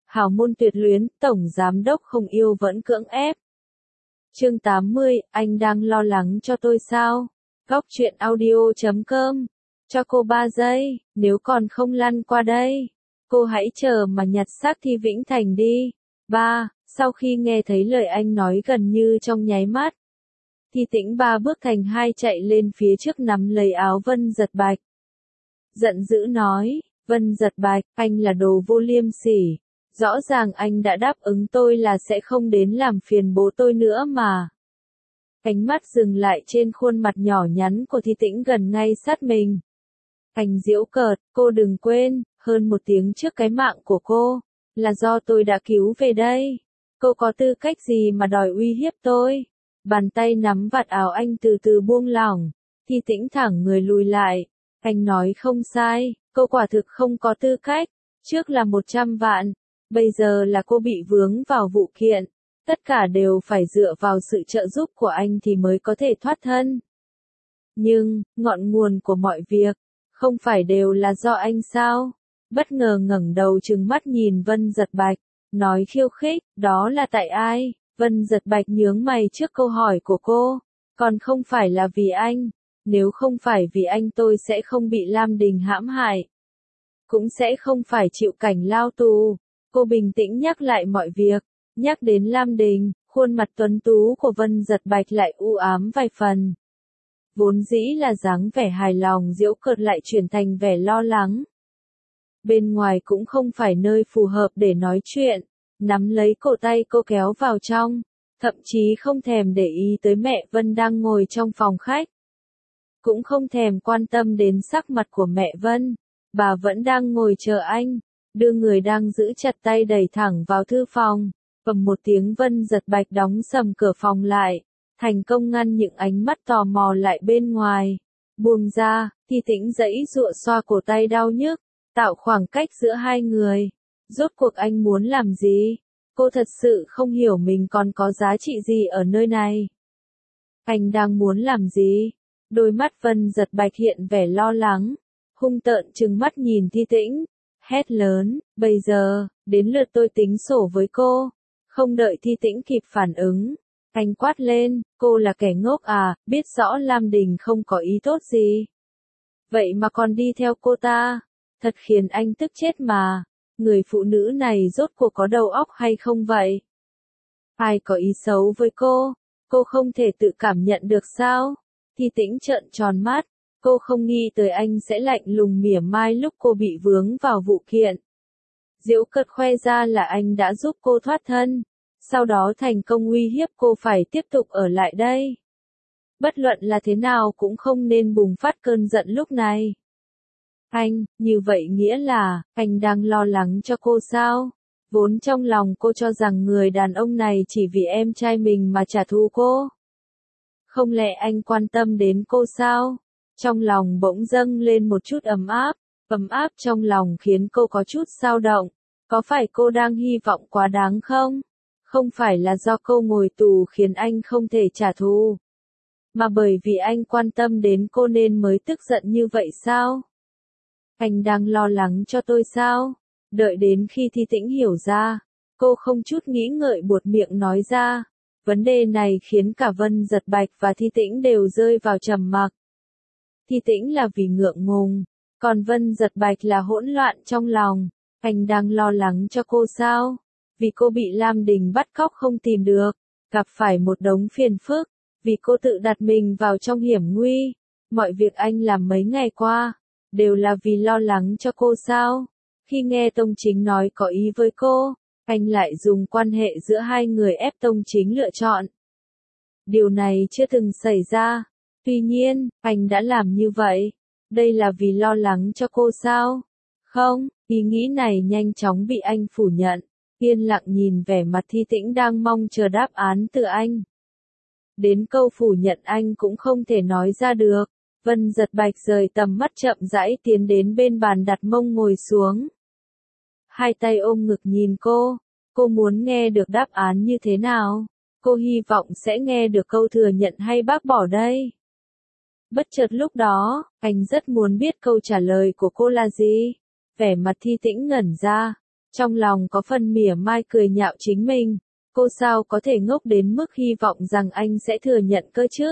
hào môn tuyệt luyến, tổng giám đốc không yêu vẫn cưỡng ép. Chương 80, anh đang lo lắng cho tôi sao? Góc truyện audio.com. Cho cô 3 giây, nếu còn không lăn qua đây, cô hãy chờ mà nhặt xác Thi Vĩnh Thành đi. 3. Sau khi nghe thấy lời anh nói gần như trong nháy mắt, Thi Tĩnh 3 bước thành 2 chạy lên phía trước nắm lấy áo Vân Giật Bạch. Giận dữ nói, Vân Giật Bạch, anh là đồ vô liêm sỉ. Rõ ràng anh đã đáp ứng tôi là sẽ không đến làm phiền bố tôi nữa mà. Ánh mắt dừng lại trên khuôn mặt nhỏ nhắn của Thi Tĩnh gần ngay sát mình. Anh giễu cợt, cô đừng quên, hơn 1 tiếng trước cái mạng của cô, là do tôi đã cứu về đây. Cô có tư cách gì mà đòi uy hiếp tôi? Bàn tay nắm vạt áo anh từ từ buông lỏng, Thi Tĩnh thẳng người lùi lại. Anh nói không sai, cô quả thực không có tư cách. Trước là 100 vạn, bây giờ là cô bị vướng vào vụ kiện. Tất cả đều phải dựa vào sự trợ giúp của anh thì mới có thể thoát thân. Nhưng, ngọn nguồn của mọi việc, không phải đều là do anh sao? Bất ngờ ngẩng đầu trừng mắt nhìn Vân Giật Bạch, nói khiêu khích, đó là tại ai? Vân Giật Bạch nhướng mày trước câu hỏi của cô, còn không phải là vì anh. Nếu không phải vì anh tôi sẽ không bị Lam Đình hãm hại, cũng sẽ không phải chịu cảnh lao tù. Cô bình tĩnh nhắc lại mọi việc, nhắc đến Lam Đình, khuôn mặt tuấn tú của Vân Giật Bạch lại u ám vài phần. Vốn dĩ là dáng vẻ hài lòng giễu cợt lại chuyển thành vẻ lo lắng. Bên ngoài cũng không phải nơi phù hợp để nói chuyện, nắm lấy cổ tay cô kéo vào trong, thậm chí không thèm để ý tới mẹ Vân đang ngồi trong phòng khách. Cũng không thèm quan tâm đến sắc mặt của mẹ Vân, bà vẫn đang ngồi chờ anh, đưa người đang giữ chặt tay đẩy thẳng vào thư phòng. Bầm một tiếng Vân Giật Bạch đóng sầm cửa phòng lại, thành công ngăn những ánh mắt tò mò lại bên ngoài. Buông ra, Thi Tĩnh giãy giụa xoa cổ tay đau nhức, tạo khoảng cách giữa hai người. Rốt cuộc anh muốn làm gì? Cô thật sự không hiểu mình còn có giá trị gì ở nơi này. Anh đang muốn làm gì? Đôi mắt Vân Giật Bạch hiện vẻ lo lắng, hung tợn trừng mắt nhìn Thi Tĩnh, hét lớn, bây giờ, đến lượt tôi tính sổ với cô. Không đợi Thi Tĩnh kịp phản ứng, anh quát lên, cô là kẻ ngốc à, biết rõ Lam Đình không có ý tốt gì. Vậy mà còn đi theo cô ta, thật khiến anh tức chết mà. Người phụ nữ này rốt cuộc có đầu óc hay không vậy? Ai có ý xấu với cô không thể tự cảm nhận được sao? Thi Tĩnh trợn tròn mắt, cô không nghĩ tới anh sẽ lạnh lùng mỉa mai lúc cô bị vướng vào vụ kiện. Giễu cợt khoe ra là anh đã giúp cô thoát thân, sau đó thành công uy hiếp cô phải tiếp tục ở lại đây. Bất luận là thế nào cũng không nên bùng phát cơn giận lúc này. Anh, như vậy nghĩa là, anh đang lo lắng cho cô sao? Vốn trong lòng cô cho rằng người đàn ông này chỉ vì em trai mình mà trả thù cô. Không lẽ anh quan tâm đến cô sao? Trong lòng bỗng dâng lên một chút ấm áp trong lòng khiến cô có chút dao động. Có phải cô đang hy vọng quá đáng không? Không phải là do cô ngồi tù khiến anh không thể trả thù, mà bởi vì anh quan tâm đến cô nên mới tức giận như vậy sao? Anh đang lo lắng cho tôi sao? Đợi đến khi Thi Tĩnh hiểu ra, cô không chút nghĩ ngợi buột miệng nói ra. Vấn đề này khiến cả Vân Giật Bạch và Thi Tĩnh đều rơi vào trầm mặc. Thi Tĩnh là vì ngượng ngùng, còn Vân Giật Bạch là hỗn loạn trong lòng. Anh đang lo lắng cho cô sao? Vì cô bị Lam Đình bắt cóc không tìm được, gặp phải một đống phiền phức, vì cô tự đặt mình vào trong hiểm nguy. Mọi việc anh làm mấy ngày qua, đều là vì lo lắng cho cô sao? Khi nghe Tông Chính nói có ý với cô, anh lại dùng quan hệ giữa hai người ép Tông Chính lựa chọn. Điều này chưa từng xảy ra. Tuy nhiên, anh đã làm như vậy. Đây là vì lo lắng cho cô sao? Không, ý nghĩ này nhanh chóng bị anh phủ nhận. Yên lặng nhìn vẻ mặt Thi Tĩnh đang mong chờ đáp án từ anh. Đến câu phủ nhận anh cũng không thể nói ra được. Vân Giật Bạch rời tầm mắt chậm rãi tiến đến bên bàn đặt mông ngồi xuống. Hai tay ôm ngực nhìn cô muốn nghe được đáp án như thế nào? Cô hy vọng sẽ nghe được câu thừa nhận hay bác bỏ đây. Bất chợt lúc đó, anh rất muốn biết câu trả lời của cô là gì. Vẻ mặt Thi Tĩnh ngẩn ra, Trong lòng có phần mỉa mai cười nhạo chính mình. Cô sao có thể ngốc đến mức hy vọng rằng anh sẽ thừa nhận cơ chứ?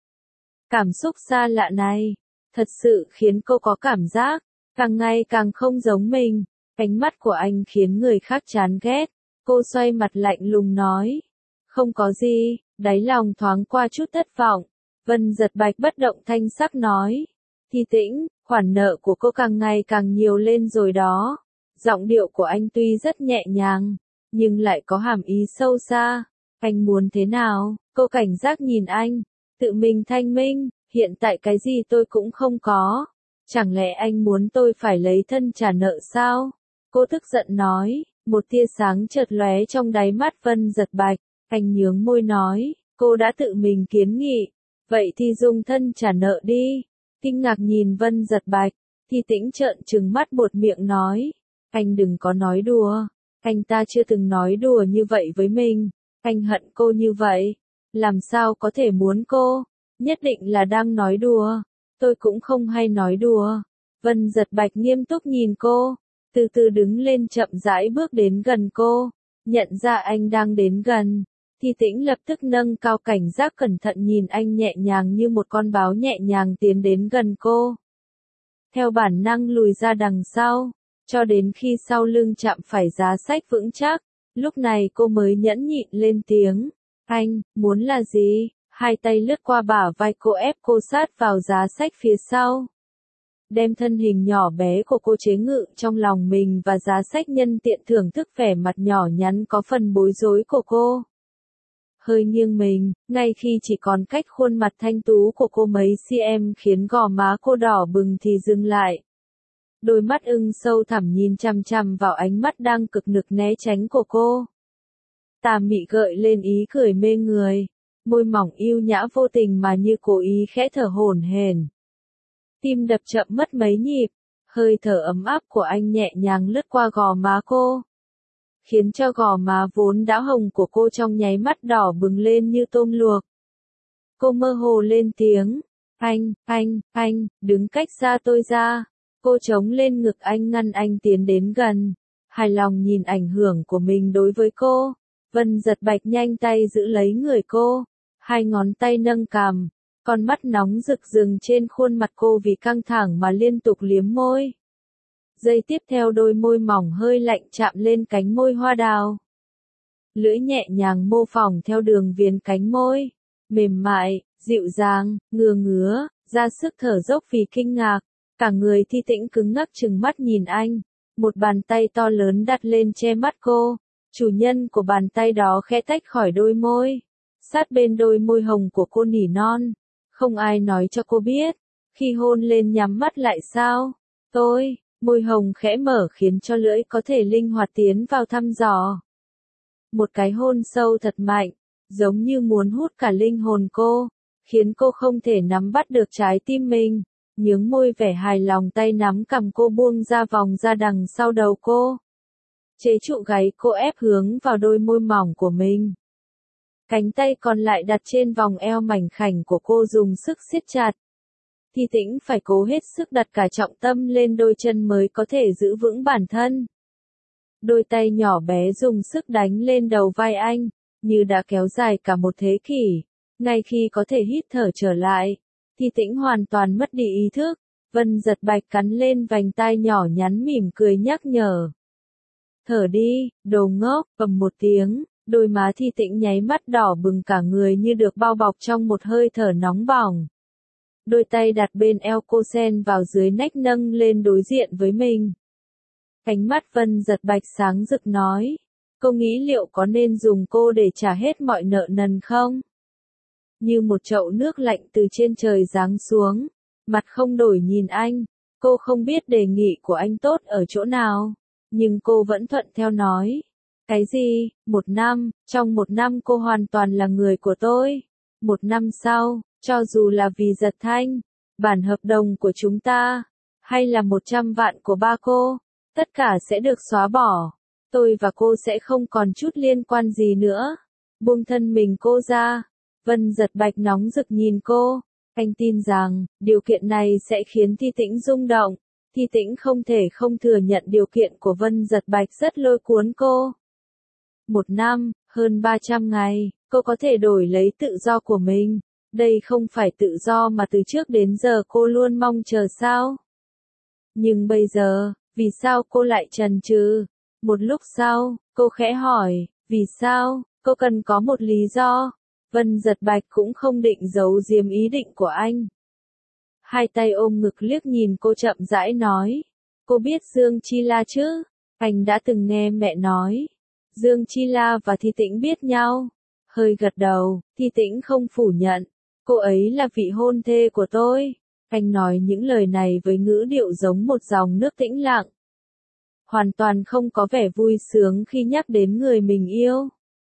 Cảm xúc xa lạ này, thật sự khiến cô có cảm giác, càng ngày càng không giống mình. Ánh mắt của anh khiến người khác chán ghét. Cô xoay mặt lạnh lùng nói. Không có gì, đáy lòng thoáng qua chút thất vọng. Vân Giật Bạch bất động thanh sắc nói. Thi Tĩnh, khoản nợ của cô càng ngày càng nhiều lên rồi đó. Giọng điệu của anh tuy rất nhẹ nhàng, nhưng lại có hàm ý sâu xa. Anh muốn thế nào? Cô cảnh giác nhìn anh. Tự mình thanh minh, hiện tại cái gì tôi cũng không có. Chẳng lẽ anh muốn tôi phải lấy thân trả nợ sao? Cô tức giận nói, một tia sáng chợt lóe trong đáy mắt Vân Giật Bạch. Anh nhướng môi nói, cô đã tự mình kiến nghị. Vậy thì dùng thân trả nợ đi. Kinh ngạc nhìn Vân Giật Bạch, Thi Tĩnh trợn trừng mắt buột miệng nói. Anh đừng có nói đùa. Anh ta chưa từng nói đùa như vậy với mình. Anh hận cô như vậy. Làm sao có thể muốn cô? Nhất định là đang nói đùa. Tôi cũng không hay nói đùa. Vân Giật Bạch nghiêm túc nhìn cô. Từ từ đứng lên chậm rãi bước đến gần cô. Nhận ra anh đang đến gần. Thi Tĩnh lập tức nâng cao cảnh giác cẩn thận nhìn anh nhẹ nhàng như một con báo nhẹ nhàng tiến đến gần cô. Theo bản năng lùi ra đằng sau, cho đến khi sau lưng chạm phải giá sách vững chắc, lúc này cô mới nhẫn nhịn lên tiếng. Anh, muốn là gì? Hai tay lướt qua bả vai cô ép cô sát vào giá sách phía sau. Đem thân hình nhỏ bé của cô chế ngự trong lòng mình và giá sách nhân tiện thưởng thức vẻ mặt nhỏ nhắn có phần bối rối của cô. Hơi nghiêng mình, ngay khi chỉ còn cách khuôn mặt thanh tú của cô mấy cm khiến gò má cô đỏ bừng thì dừng lại. Đôi mắt ưng sâu thẳm nhìn chằm chằm vào ánh mắt đang cực lực né tránh của cô. Tà mị gợi lên ý cười mê người, môi mỏng yêu nhã vô tình mà như cố ý khẽ thở hổn hển. Tim đập chậm mất mấy nhịp, hơi thở ấm áp của anh nhẹ nhàng lướt qua gò má cô, khiến cho gò má vốn đã hồng của cô trong nháy mắt đỏ bừng lên như tôm luộc. Cô mơ hồ lên tiếng, anh, đứng cách xa tôi ra. Cô chống lên ngực anh ngăn anh tiến đến gần. Hài lòng nhìn ảnh hưởng của mình đối với cô. Vân Giật Bạch nhanh tay giữ lấy người cô. Hai ngón tay nâng cằm. Con mắt nóng rực rừng trên khuôn mặt cô vì căng thẳng mà liên tục liếm môi. Giây tiếp theo đôi môi mỏng hơi lạnh chạm lên cánh môi hoa đào. Lưỡi nhẹ nhàng mô phỏng theo đường viền cánh môi. Mềm mại, dịu dàng, ngứa, ra sức thở dốc vì kinh ngạc. Cả người Thi Tĩnh cứng ngắc trừng mắt nhìn anh. Một bàn tay to lớn đặt lên che mắt cô. Chủ nhân của bàn tay đó khẽ tách khỏi đôi môi. Sát bên đôi môi hồng của cô nỉ non. Không ai nói cho cô biết. Khi hôn lên nhắm mắt lại sao? Môi hồng khẽ mở khiến cho lưỡi có thể linh hoạt tiến vào thăm dò. Một cái hôn sâu thật mạnh, giống như muốn hút cả linh hồn cô, khiến cô không thể nắm bắt được trái tim mình. Nhướng môi vẻ hài lòng tay nắm cầm cô buông ra vòng ra đằng sau đầu cô. Chế trụ gáy cô ép hướng vào đôi môi mỏng của mình. Cánh tay còn lại đặt trên vòng eo mảnh khảnh của cô dùng sức siết chặt. Thi Tĩnh phải cố hết sức đặt cả trọng tâm lên đôi chân mới có thể giữ vững bản thân. Đôi tay nhỏ bé dùng sức đánh lên đầu vai anh, như đã kéo dài cả một thế kỷ. Ngay khi có thể hít thở trở lại, Thi Tĩnh hoàn toàn mất đi ý thức. Vân Giật Bạch cắn lên vành tai nhỏ nhắn mỉm cười nhắc nhở. Thở đi, đồ ngốc, bầm một tiếng, đôi má Thi Tĩnh nháy mắt đỏ bừng cả người như được bao bọc trong một hơi thở nóng bỏng. Đôi tay đặt bên eo cô xen vào dưới nách nâng lên đối diện với mình. Ánh mắt Vân Giật Bạch sáng rực nói. Cô nghĩ liệu có nên dùng cô để trả hết mọi nợ nần không? Như một chậu nước lạnh từ trên trời giáng xuống. Mặt không đổi nhìn anh. Cô không biết đề nghị của anh tốt ở chỗ nào. Nhưng cô vẫn thuận theo nói. Cái gì? 1 năm, trong 1 năm cô hoàn toàn là người của tôi. 1 năm sau, cho dù là vì Giật Thanh, bản hợp đồng của chúng ta, hay là 100 vạn của ba cô, tất cả sẽ được xóa bỏ. Tôi và cô sẽ không còn chút liên quan gì nữa. Buông thân mình cô ra. Vân Giật Bạch nóng rực nhìn cô. Anh tin rằng, điều kiện này sẽ khiến Thi Tĩnh rung động. Thi Tĩnh không thể không thừa nhận điều kiện của Vân Giật Bạch rất lôi cuốn cô. 1 năm, hơn 300 ngày, cô có thể đổi lấy tự do của mình. Đây không phải tự do mà từ trước đến giờ cô luôn mong chờ sao? Nhưng bây giờ, vì sao cô lại chần chừ? Một lúc sau, cô khẽ hỏi, vì sao? Cô cần có một lý do. Vân Giật Bạch cũng không định giấu giếm ý định của anh. Hai tay ôm ngực liếc nhìn cô chậm rãi nói. Cô biết Dương Chi La chứ? Anh đã từng nghe mẹ nói. Dương Chi La và Thi Tĩnh biết nhau. Hơi gật đầu, Thi Tĩnh không phủ nhận. Cô ấy là vị hôn thê của tôi. Anh nói những lời này với ngữ điệu giống một dòng nước tĩnh lặng. Hoàn toàn không có vẻ vui sướng khi nhắc đến người mình yêu.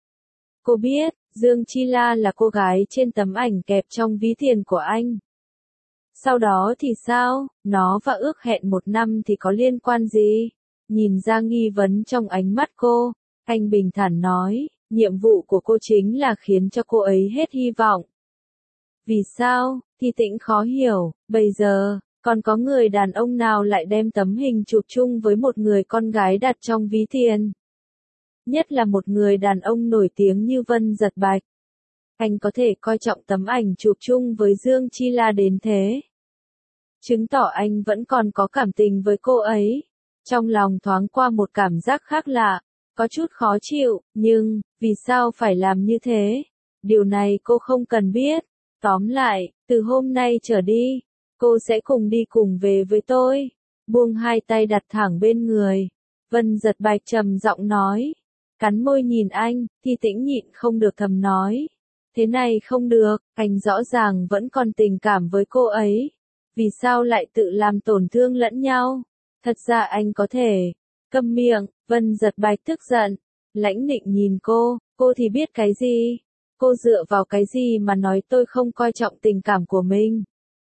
Cô biết, Dương Chi La là cô gái trên tấm ảnh kẹp trong ví tiền của anh. Sau đó thì sao, nó và ước hẹn 1 năm thì có liên quan gì? Nhìn ra nghi vấn trong ánh mắt cô, anh bình thản nói, nhiệm vụ của cô chính là khiến cho cô ấy hết hy vọng. Vì sao? Thi Tĩnh khó hiểu, bây giờ, còn có người đàn ông nào lại đem tấm hình chụp chung với một người con gái đặt trong ví tiền? Nhất là một người đàn ông nổi tiếng như Vân Giật Bạch. Anh có thể coi trọng tấm ảnh chụp chung với Dương Chi La đến thế. Chứng tỏ anh vẫn còn có cảm tình với cô ấy. Trong lòng thoáng qua một cảm giác khác lạ, có chút khó chịu, nhưng, vì sao phải làm như thế? Điều này cô không cần biết. Tóm lại, từ hôm nay trở đi, cô sẽ cùng đi cùng về với tôi. Buông hai tay đặt thẳng bên người. Vân Giật Bạch trầm giọng nói. Cắn môi nhìn anh, Thi Tĩnh nhịn không được thầm nói. Thế này không được, anh rõ ràng vẫn còn tình cảm với cô ấy. Vì sao lại tự làm tổn thương lẫn nhau? Thật ra anh có thể. Câm miệng, Vân Giật Bạch tức giận. Lãnh Nịnh nhìn cô thì biết cái gì? Cô dựa vào cái gì mà nói tôi không coi trọng tình cảm của mình?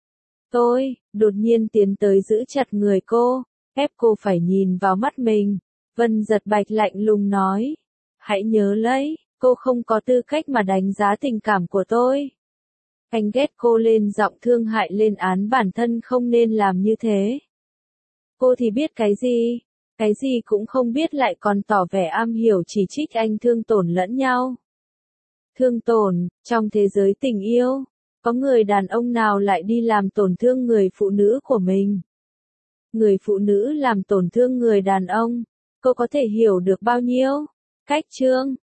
Tôi, đột nhiên tiến tới giữ chặt người cô, ép cô phải nhìn vào mắt mình. Vân Giật Bạch lạnh lùng nói. Hãy nhớ lấy, cô không có tư cách mà đánh giá tình cảm của tôi. Anh ghét cô lên giọng thương hại lên án bản thân không nên làm như thế. Cô thì biết cái gì cũng không biết lại còn tỏ vẻ am hiểu chỉ trích anh thương tổn lẫn nhau. Thương tổn, trong thế giới tình yêu, có người đàn ông nào lại đi làm tổn thương người phụ nữ của mình? Người phụ nữ làm tổn thương người đàn ông, cô có thể hiểu được bao nhiêu? Cách chương